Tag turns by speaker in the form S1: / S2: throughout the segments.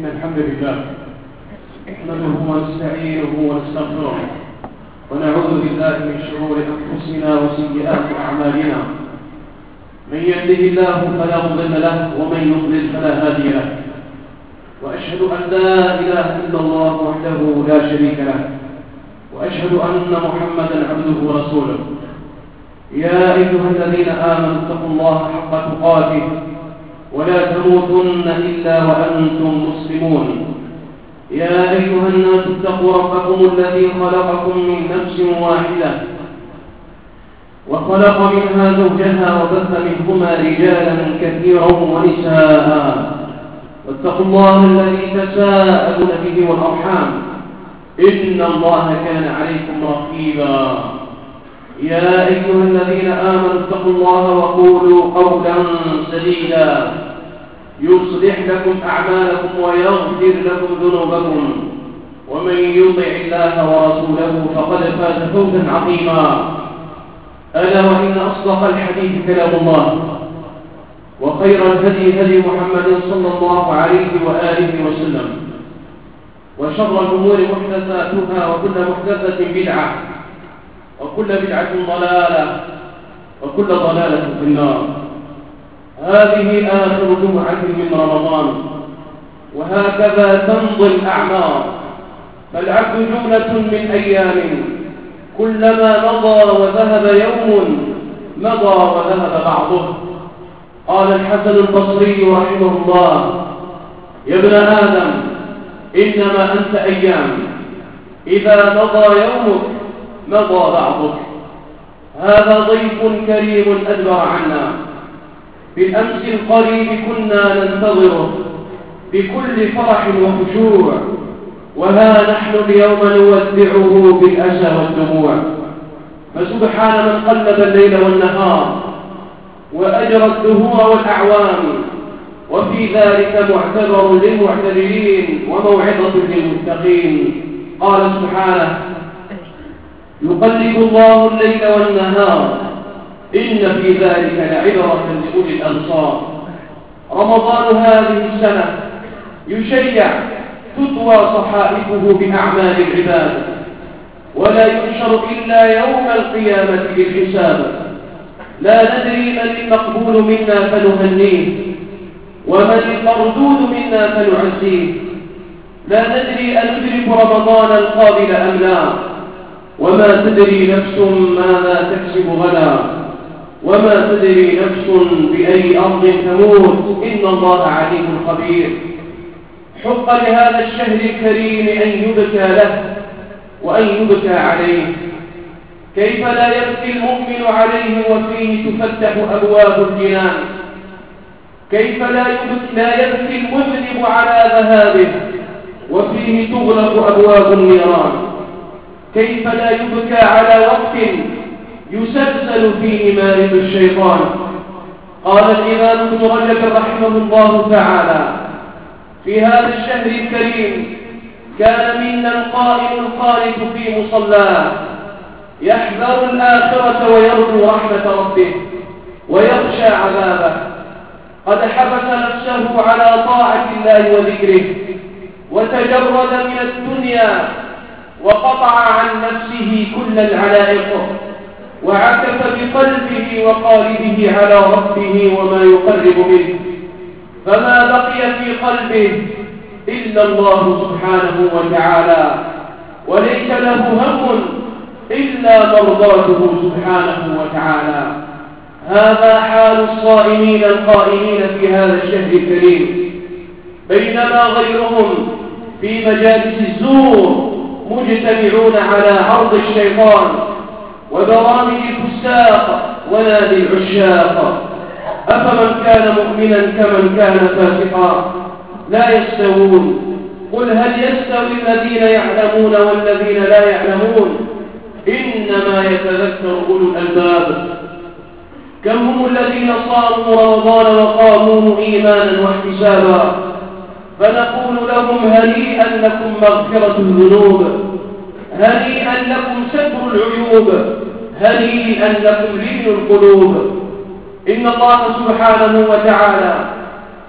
S1: إن الحمد لله نحمده ونستعينه ونستغفره ونعوذ بالله من شرور أنفسنا وسيئات أعمالنا. من يهده الله فلا مضل له ومن يضلل فلا هادي له، وأشهد أن لا إله إلا الله وحده لا شريك له، وأشهد أن محمدا عبده ورسوله. يا أيها الذين آمنوا اتقوا الله حق تقاته ولا تموتن إلا وأنتم مسلمون. يا أيها الناس اتقوا ربكم الذي خلقكم من نفس واحدة وخلق منها زوجها وبث منهما رجالا كثيرا ونساء، واتقوا الله الذي تساءلون به والأرحام إن الله كان عليكم رقيبا. يا أيها الذين آمنوا اتقوا الله وقولوا قولا سديدا يصلح لكم أعمالكم ويغفر لكم ذنوبكم، ومن يطع الله ورسوله فقد فاز فوزا عظيما. ألا وإن أصدق الحديث كلام الله، وخير الهدي هدي محمد صلى الله عليه وآله وسلم، وشر الأمور محدثاتها وكل محدثة بدعة وكل بدعة ضلالة وكل ضلالة في النار. هذه آخر جمعة من رمضان، وهكذا تمضي الأعمار، فالعبد جملة من أيام، كلما مضى وذهب يوم مضى وذهب بعضه. قال الحسن البصري رحمه الله: يا ابن آدم إنما أنت أيام، إذا مضى يومك مضى بعضك. هذا ضيف كريم أدبر عنا، بالأمس القريب كنا ننتظره بكل فرح وخشوع، وها نحن اليوم نودعه بالأسى والدموع. فسبحان من قلب الليل والنهار وأجرى الدهور والأعوام، وفي ذلك معتبر للمعتبرين وموعظة للمتقين. قال سبحانه: يقلب الله الليل والنهار إن في ذلك لعبرة لأولي الأبصار. رمضان هذه السنة يشيع تطوى صحائفه بأعمال العباد، ولا ينشر إلا يوم القيامة للحساب. لا ندري من المقبول منا فنهنيه، ومن المردود منا فنعزيه. لا ندري أندرك رمضان القابل أم لا، وما تدري نفس ماذا تكسب غدا، وما تدري نفس بأي أرض تموت، إن الله عليم خبير. حق لهذا الشهر الكريم أن يبكى له وأن يبكى عليه. كيف لا يبكي المؤمن عليه وفيه تفتح أبواب الجنان؟ كيف لا يبكي المذنب على ذهابه وفيه تغلق أبواب النيران؟ كيف لا يبكى على وقت يسلسل فيه مارد الشيطان؟ قال الإمام ابن رجب رحمه الله تعالى: في هذا الشهر الكريم كان منا القائم القانت في مصلاه، يحذر الآخرة ويرجو رحمة ربه ويخشى عذابه. قد حبس نفسه على طاعة الله وذكره، وتجرد من الدنيا، وقطع عن نفسه كل العلائق، وعكف بقلبه وقالبه على ربه وما يقرب منه، فما بقي في قلبه إلا الله سبحانه وتعالى، وليس له هم إلا مرضاته سبحانه وتعالى. هذا حال الصائمين القائمين في هذا الشهر الكريم، بينما غيرهم في مجالس الزور مجتمعون على عرض الشيطان وبرامج الفساق ونادي العشاق. أفمن كان مؤمنا كمن كان فاسقا لا يستوون. قل هل يستوي الذين يعلمون والذين لا يعلمون؟ إنما يتذكر أولو الألباب. كم هم الذين صاموا رمضان وقاموه إيمانا واحتسابا، فنقول لهم: هنيئا لكم مغفرة الذنوب، هنيئا لكم ستر العيوب، هنيئا لكم لين القلوب. إن الله سبحانه وتعالى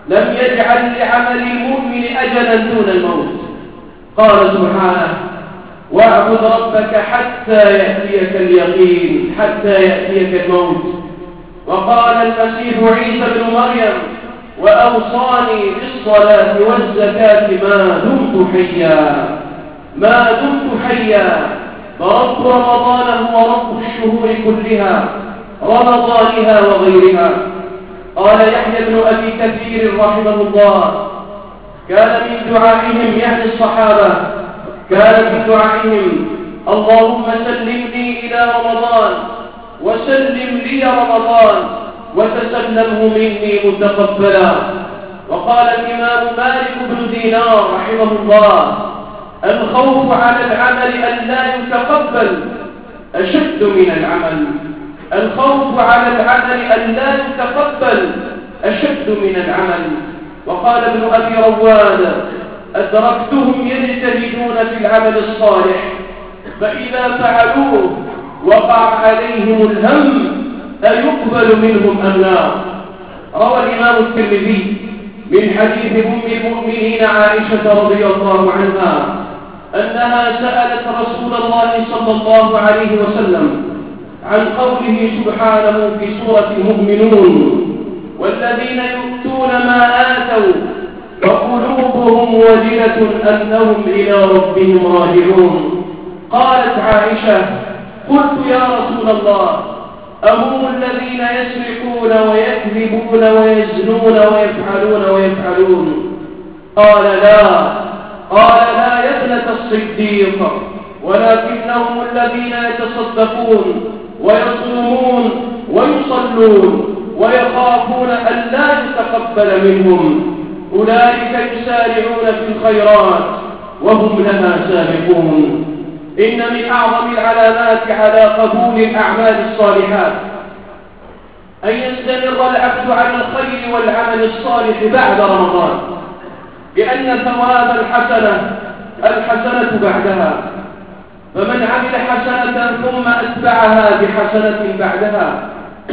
S1: لم يجعل لعمل المؤمن أجلا دون الموت. قال سبحانه: واعبد ربك حتى يأتيك اليقين، حتى يأتيك الموت. وقال المسيح عيسى بن مريم: وأوصاني بالصلاة والزكاة ما دمت حيا، ما دمت حيا. فرب رمضان هو رب الشهور كلها، رمضانها وغيرها. قال يحيى بن أبي كثير رحمه الله: كان من دعائهم، يعني الصحابة، كان من دعائهم: اللهم سلمني إلى رمضان، وسلم لي رمضان، وتسلمه مني متقبلا. وقال الإمام مالك بن دينار رحمه الله: الخوف على العمل أن لا يتقبل أشد من العمل، الخوف على العمل أن لا يتقبل أشد من العمل. وقال ابن أبي رواد: أدركتهم يجتهدون في العمل الصالح، فإذا فعلوه وقع عليهم الهم أيقبل منهم أم لا. روى الإمام الترمذي من حديث أم المؤمنين عائشة رضي الله عنها أنها سألت رسول الله صلى الله عليه وسلم عن قوله سبحانه في سورة المؤمنون: والذين يؤتون ما آتوا وقلوبهم وجلة أنهم إلى ربهم راجعون. قالت عائشة: قلت يا رسول الله، أهم الذين يسرقون ويكذبون ويزنون ويفعلون؟ قال لا. قال لا يا ابنة الصديق، ولكنهم الذين يتصدقون ويصومون ويصلون ويخافون أن لا يتقبل منهم، أولئك يسارعون في الخيرات وهم لها سابقون. إن من أعظم العلامات على قبول الأعمال الصالحات أن يستمر العبد على الخير والعمل الصالح بعد رمضان، لأن ثواب الحسنة بعدها. فمن عمل حسنة ثم أتبعها بحسنة بعدها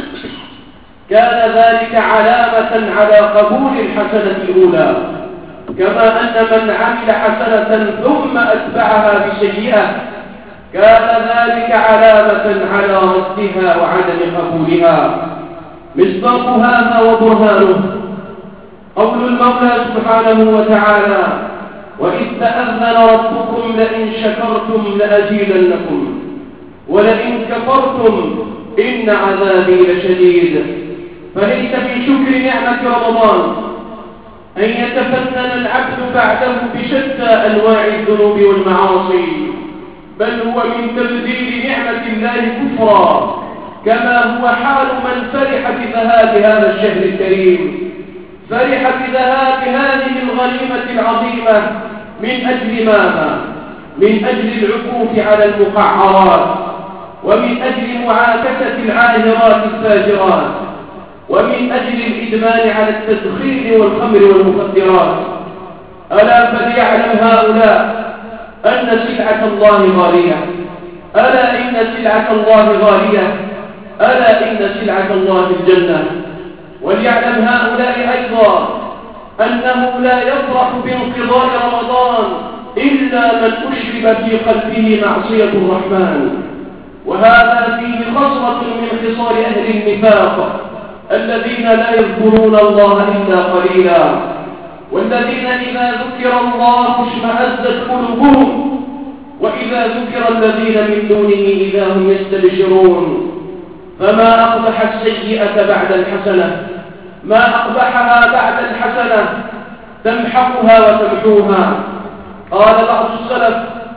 S1: كان ذلك علامة على قبول الحسنة الأولى، كما أن من عمل حسنة ثم أتبعها بسيئة كان ذلك علامة على ردها وعدم قبولها. مصداق هذا وبرهانه قول المولى سبحانه وتعالى: وإذ تأذن ربكم لئن شكرتم لأزيدنكم ولئن كفرتم إن عذابي لشديد. فليس في شكر نعمة رمضان أن يتفنن العبد بعده بشتى أنواع الذنوب والمعاصي، بل هو من تبديل نعمة الله كفرا، كما هو حال من فرح بذهاب هذا الشهر الكريم، فرح بذهاب هذه الغنيمة العظيمة. من أجل ماذا؟ من أجل العكوف على المقعرات، ومن أجل معاكسة العاهرات الفاجرات، ومن أجل الإدمان على التدخين والخمر والمخدرات. ألا فليعلم هؤلاء أن سلعة الله غالية، ألا إن سلعة الله غالية، ألا إن سلعة الله الجنة. وليعلم هؤلاء أيضا أنه لا يفرح بانقضاء رمضان إلا من أشرب في قلبه معصية الرحمن، وهذا فيه خصلة من خصال أهل النفاق الذين لا يذكرون الله إلا قليلا، والذين إذا ذكر الله اشمأزت قلوبهم، وإذا ذكر الذين من دونه إذا هم يستبشرون. فما أقبح السيئة بعد الحسنة، ما أقبحها بعد الحسنة، تمحقها وتمحوها. قال بعض السلف: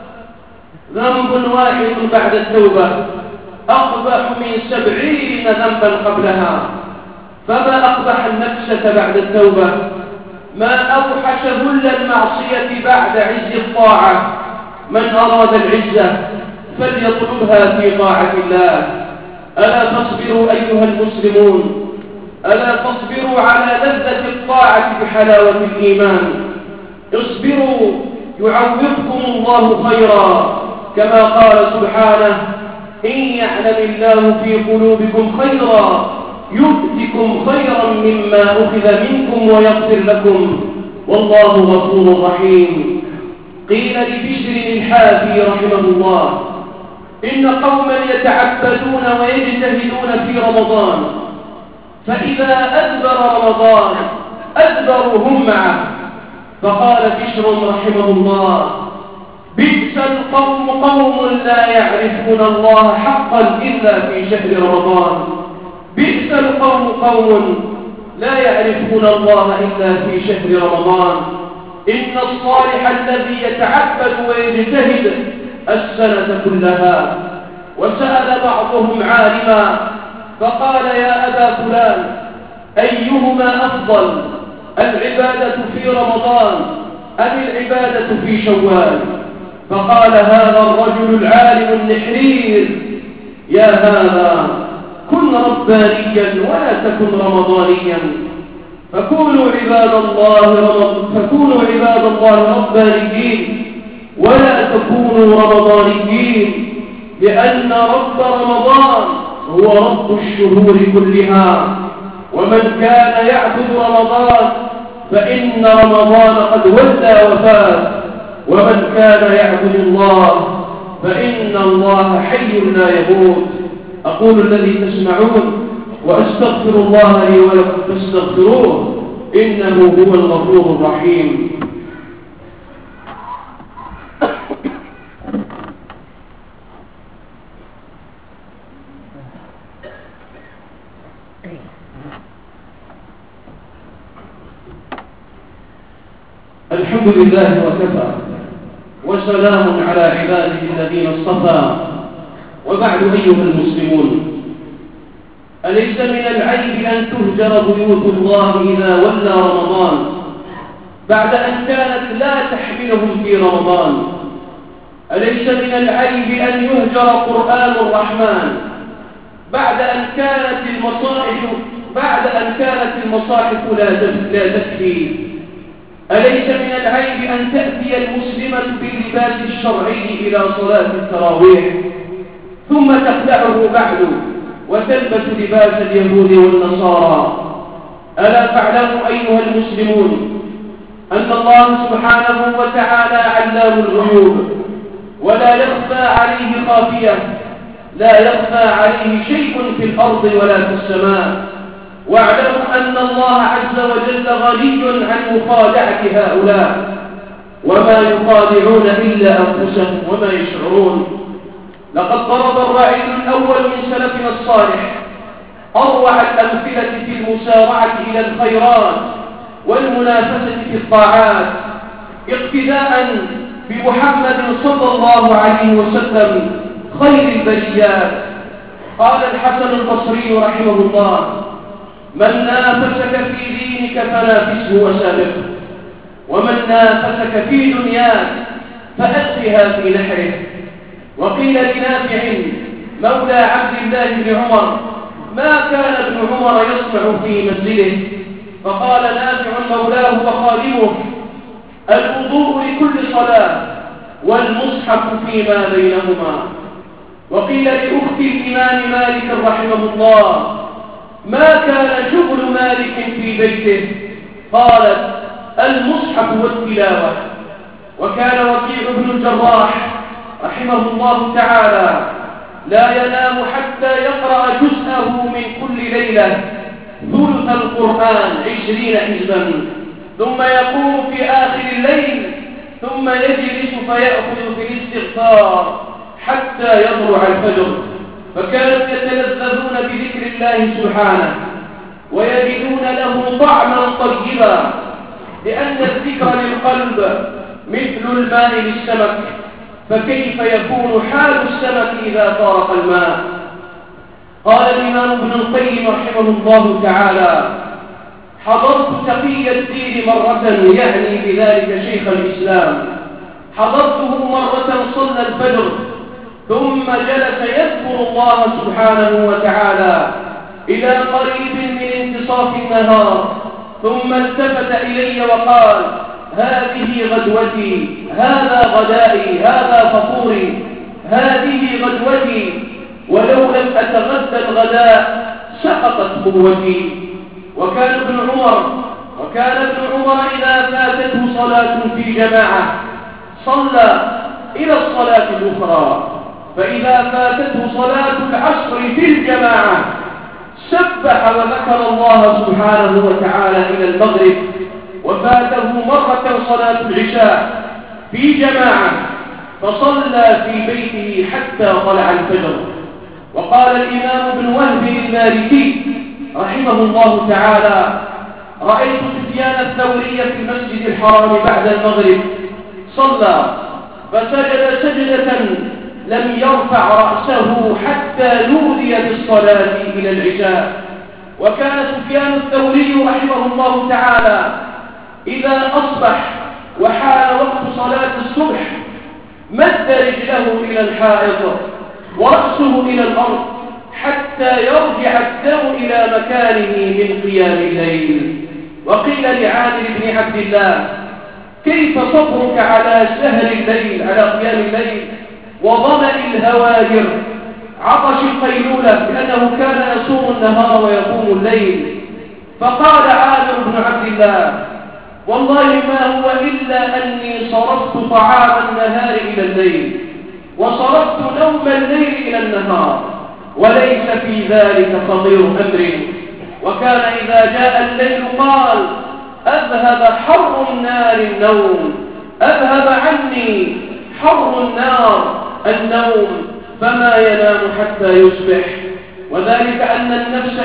S1: ذنب واحد بعد التوبة أقبح من 70 ذنبا قبلها. فما أقبح النفسة بعد التوبة، ما أوحش ذل المعصية بعد عز الطاعة. من أراد العزة فليطلبها في طاعة الله. ألا تصبروا أيها المسلمون، ألا تصبروا على لذة الطاعة بحلاوة الإيمان. اصبروا يعوضكم الله خيرا، كما قال سبحانه: إن يعلم الله في قلوبكم خيرا يؤتكم خيرا مما أخذ منكم ويغفر لكم والله غفور رحيم. قيل لبشر الحافي رحمه الله: إن قوما يتعبدون ويجتهدون في رمضان، فإذا أدبر رمضان أدبروا هم معه. فقال بشر رحمه الله: بئس القوم قوم لا يعرفون الله حقا إلا في شهر رمضان. بئس القوم قوم لا يعرفون الله إلا في شهر رمضان. إن الصالح الذي يتعبد ويجتهد السنة كلها. وسأل بعضهم عالما فقال: يا أبا فلان، أيهما أفضل، العبادة في رمضان أم العبادة في شوال؟ فقال هذا الرجل العالم النحرير: يا هذا، كن ربانيا ولا تكن رمضانيا. فكونوا عباد الله ربانيين ولا تكونوا رمضانيين، لأن رب رمضان هو رب الشهور كلها. ومن كان يعبد رمضان فإن رمضان قد ولى وفات، ومن كان يعبد الله فإن الله حي لا يموت. أقول الذي تسمعون وأستغفر الله لي ولكم فاستغفروه إنه هو الغفور الرحيم. الحمد لله وكفى، وسلام على عباده الذين اصطفى، وبعد أيها المسلمون، أليس من العيب أن تهجر بيوت الله إذا ولى رمضان بعد أن كانت لا تحملهم في رمضان؟ أليس من العيب أن يهجر قرآن الرحمن بعد أن كانت المصاحف لا تكفي؟ أليس من العيب أن تأتي المسلمة باللباس الشرعي إلى صلاة التراويح ثم تخلعه بعد وتلبس لباس اليهود والنصارى؟ ألا تعلموا أيها المسلمون أن الله سبحانه وتعالى علام الغيوب، ولا يخفى عليه خافية، لا يخفى عليه شيء في الأرض ولا في السماء. واعلموا أن الله عز وجل غني عن مخادعة هؤلاء، وما يخادعون إلا أنفسهم وما يشعرون. لقد ضرب الراعي الأول من سلفنا الصالح أروع الأمثلة في المسارعة إلى الخيرات والمنافسة في الطاعات اقتداء بمحمد صلى الله عليه وسلم خير البريات. قال الحسن البصري رحمه الله: من نافسك في دينك فنافسه وسابقه، ومن نافسك في دنياك فألقها في نحره. وقيل لنافع مولى عبد الله بن عمر: ما كان ابن عمر يصنع في منزله؟ فقال نافع مولاه وخادمه: الوضوء لكل صلاة والمصحف فيما بينهما. وقيل لأخت الإمام مالك رحمه الله: ما كان شغل مالك في بيته؟ قالت: المصحف والتلاوة. وكان وكيع بن الجراح رحمه الله تعالى لا ينام حتى يقرأ جزءه من كل ليلة ثلث القرآن 20 حزبا، ثم يقوم في آخر الليل ثم يجلس فيأخذ في الاستغفار حتى يطلع الفجر. فكانوا يتلذذون بذكر الله سبحانه ويجدون له طعما طيبا، لأن الذكر للقلب مثل الماء للسمك، فكيف يكون حال السمك إذا فارق الماء؟ قال الإمام ابن القيم رحمه الله تعالى: حضرت تقي الدين مرة، يعني بذلك شيخ الإسلام، حضرته مرة صلى الفجر ثم جلس يذكر الله سبحانه وتعالى إلى قريب من انتصاف النهار، ثم التفت إلي وقال: هذه غدوتي، هذا غدائي، هذا فطوري، هذه غدوتي، ولو لم أتغدى الغداء سقطت قوتي. وكان ابن عمر إذا فاتته صلاة في جماعة صلى إلى الصلاة الأخرى، فإذا فاتته صلاة العصر في الجماعة سبح وذكر الله سبحانه وتعالى إلى المغرب، وفاته مرة صلاة العشاء في جماعة فصلى في بيته حتى طلع الفجر. وقال الإمام ابن وهب المالكي رحمه الله تعالى: رأيت سفيان الثوري في المسجد الحرام بعد المغرب صلى فسجد سجدة لم يرفع رأسه حتى نودي بالصلاة إلى العشاء. وكان سفيان الثوري رحمه الله تعالى إذا أصبح وحال وقت صلاة الصبح مد رجله إلى الحائط ورأسه إلى الأرض حتى يرجع الدم إلى مكانه من قيام الليل. وقيل لعامر بن عبد الله: كيف صبرك على سهر الليل، على قيام الليل وظمأ الهواجر عطش القيلولة، لأنه كان يصوم النهار ويقوم الليل؟ فقال عامر بن عبد الله: والله ما هو إلا أني صرفت طعام النهار إلى الليل وصرفت نوم الليل إلى النهار، وليس في ذلك خطير أمر. وكان إذا جاء الليل قال: أذهب حر النار النوم، أذهب عني حر النوم، فما ينام حتى يصبح. وذلك أن النفس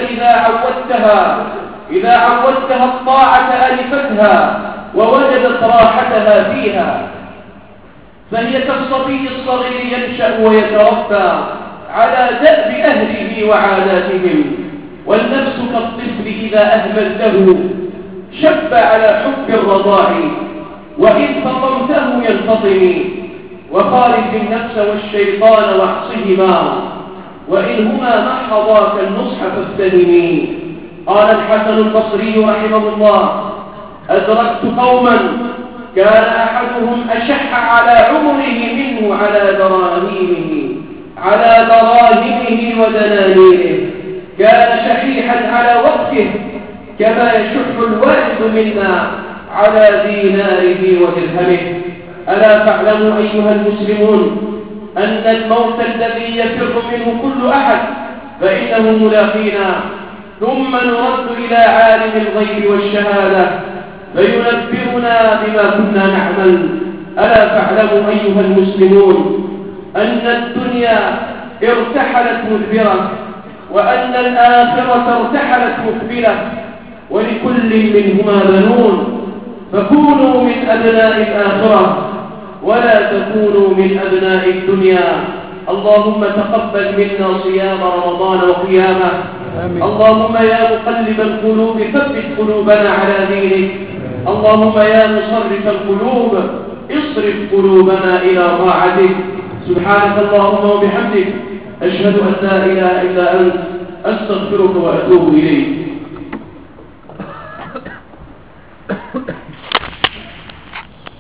S1: إذا عودتها الطاعة ألفتها ووجدت راحتها فيها، فهي كالصبي الصغير ينشأ ويتربى على دأب أهله وعاداتهم، والنفس كالطفل إذا أهملته شب على حب الرضاع، وإن فطمته ينفطم. وخالف النفس والشيطان واعصهما، وإن هما محضاك النصح فافتهمي. قال الحسن البصري رحمه الله: أدركت قوما كان أحدهم أشح على عمره منه على دراهمه ودنانيره، كان شحيحا على وقته كما يشح الوالد منا على ديناره ودرهمه. ألا تعلموا أيها المسلمون أن الموت الذي يفر منه كل أحد فإنه ملاقينا، ثم نرد إلى عالم الغيب والشهادة فينبئنا بما كنا نعمل. ألا تعلموا أيها المسلمون أن الدنيا ارتحلت مدبرة، وأن الآخرة ارتحلت مقبلة، ولكل منهما بنون، فكونوا من أبناء الآخرة ولا تكونوا من أبناء الدنيا. اللهم تقبل منا صيام رمضان وقيامه. اللهم يا مقلب القلوب ثبت قلوبنا على دينك. اللهم يا مصرف القلوب اصرف قلوبنا إلى طاعتك. سبحانك اللهم وبحمدك، أشهد أن لا إله إلا أنت، أستغفرك وأتوب إليك.